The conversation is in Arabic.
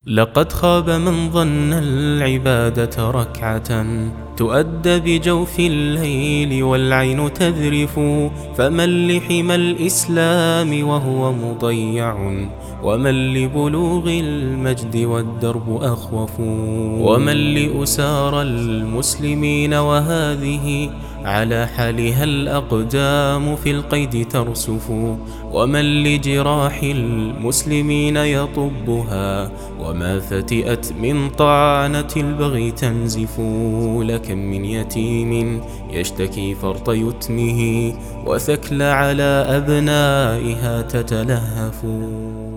لقد خاب من ظن العبادة ركعة تؤدى بجوف الليل والعين تذرف. فمن لحم الإسلام وهو مضيع، ومن لبلوغ المجد والدرب أخوف. ومن لأسار المسلمين وهذه على حالها الأقدام في القيد ترسف. ومن لجراح المسلمين يطبها، وما فتئت من طعنة البغي تنزف. لكم من يتيم يشتكي فرط يتمه، وثكل على أبنائها تتلهف.